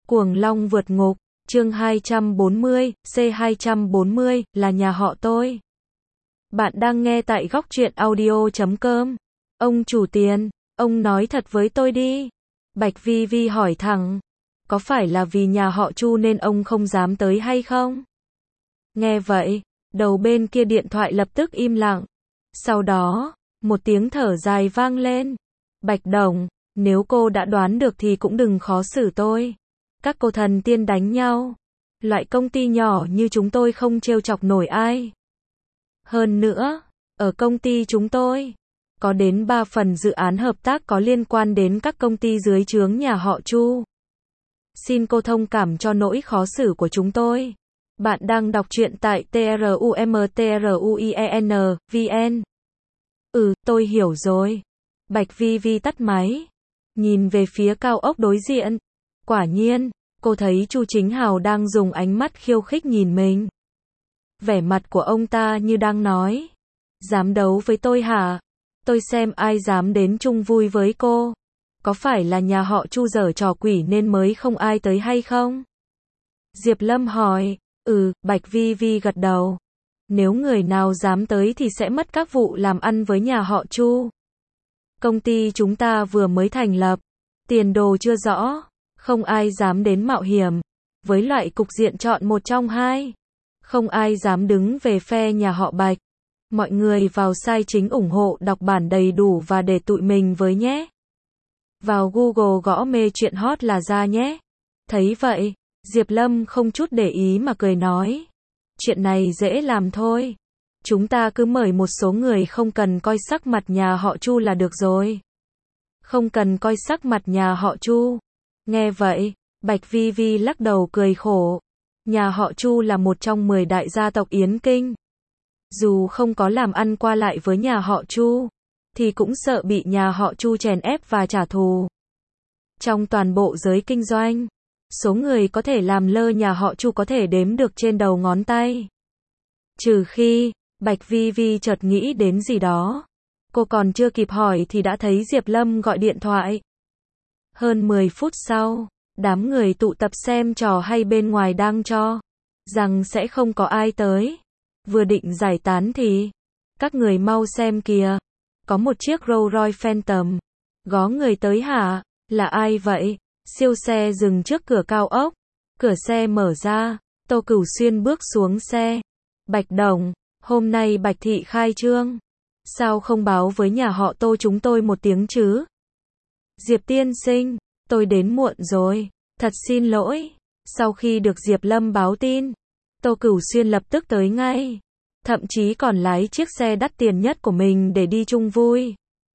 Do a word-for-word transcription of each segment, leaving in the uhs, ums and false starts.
Cuồng Long vượt ngục, chương hai trăm bốn mươi, C hai trăm bốn mươi, là nhà họ tôi. Bạn đang nghe tại góc truyện audio chấm com. Ông chủ tiền, ông nói thật với tôi đi. Bạch Vi Vi hỏi thẳng. Có phải là vì nhà họ Chu nên ông không dám tới hay không? Nghe vậy, đầu bên kia điện thoại lập tức im lặng. Sau đó, một tiếng thở dài vang lên. Bạch Đồng, nếu cô đã đoán được thì cũng đừng khó xử tôi. Các cô thần tiên đánh nhau. Loại công ty nhỏ như chúng tôi không trêu chọc nổi ai. Hơn nữa, ở công ty chúng tôi, có đến ba phần dự án hợp tác có liên quan đến các công ty dưới trướng nhà họ Chu. Xin cô thông cảm cho nỗi khó xử của chúng tôi. Bạn đang đọc truyện tại trumtruien vn. Ừ, tôi hiểu rồi. Bạch Vi Vi tắt máy. Nhìn về phía cao ốc đối diện. Quả nhiên, cô thấy Chu Chính Hào đang dùng ánh mắt khiêu khích nhìn mình. Vẻ mặt của ông ta như đang nói. Dám đấu với tôi hả? Tôi xem ai dám đến chung vui với cô. Có phải là nhà họ Chu giở trò quỷ nên mới không ai tới hay không? Diệp Lâm hỏi. Ừ, Bạch Vi Vi gật đầu. Nếu người nào dám tới thì sẽ mất các vụ làm ăn với nhà họ Chu. Công ty chúng ta vừa mới thành lập. Tiền đồ chưa rõ. Không ai dám đến mạo hiểm. Với loại cục diện chọn một trong hai. Không ai dám đứng về phe nhà họ Bạch. Mọi người vào site chính ủng hộ đọc bản đầy đủ và để tụi mình với nhé. Vào Google gõ mê chuyện hot là ra nhé. Thấy vậy, Diệp Lâm không chút để ý mà cười nói. Chuyện này dễ làm thôi. Chúng ta cứ mời một số người không cần coi sắc mặt nhà họ Chu là được rồi. Không cần coi sắc mặt nhà họ Chu. Nghe vậy, Bạch Vi Vi lắc đầu cười khổ. Nhà họ Chu là một trong mười đại gia tộc Yến Kinh. Dù không có làm ăn qua lại với nhà họ Chu, thì cũng sợ bị nhà họ Chu chèn ép và trả thù. Trong toàn bộ giới kinh doanh, số người có thể làm lơ nhà họ Chu có thể đếm được trên đầu ngón tay. Trừ khi, Bạch Vi Vi chợt nghĩ đến gì đó. Cô còn chưa kịp hỏi thì đã thấy Diệp Lâm gọi điện thoại. Hơn mười phút sau, đám người tụ tập xem trò hay bên ngoài đang cho rằng sẽ không có ai tới. Vừa định giải tán thì, các người mau xem kìa. Có một chiếc Rolls Royce Phantom. Gó người tới hả? Là ai vậy? Siêu xe dừng trước cửa cao ốc. Cửa xe mở ra. Tô Cửu Xuyên bước xuống xe. Bạch Đồng, hôm nay Bạch Thị khai trương. Sao không báo với nhà họ Tô chúng tôi một tiếng chứ? Diệp tiên sinh, tôi đến muộn rồi. Thật xin lỗi. Sau khi được Diệp Lâm báo tin, Tô Cửu Xuyên lập tức tới ngay. Thậm chí còn lái chiếc xe đắt tiền nhất của mình để đi chung vui.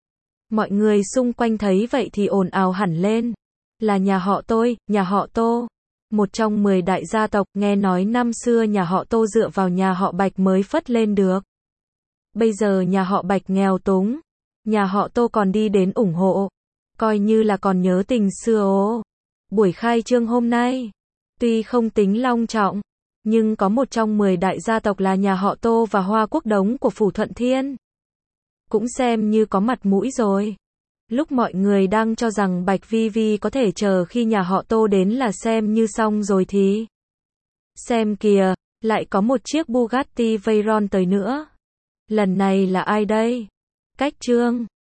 Mọi người xung quanh thấy vậy thì ồn ào hẳn lên. Là nhà họ tôi, nhà họ Tô. Một trong mười đại gia tộc, nghe nói năm xưa nhà họ Tô dựa vào nhà họ Bạch mới phất lên được. Bây giờ nhà họ Bạch nghèo túng. Nhà họ Tô còn đi đến ủng hộ. Coi như là còn nhớ tình xưa ồ. Buổi khai trương hôm nay, tuy không tính long trọng, nhưng có một trong mười đại gia tộc là nhà họ Tô và Hoa Quốc Đống của Phủ Thuận Thiên. Cũng xem như có mặt mũi rồi. Lúc mọi người đang cho rằng Bạch Vi Vi có thể chờ khi nhà họ Tô đến là xem như xong rồi thì. Xem kìa, lại có một chiếc Bugatti Veyron tới nữa. Lần này là ai đây? Cách Trương,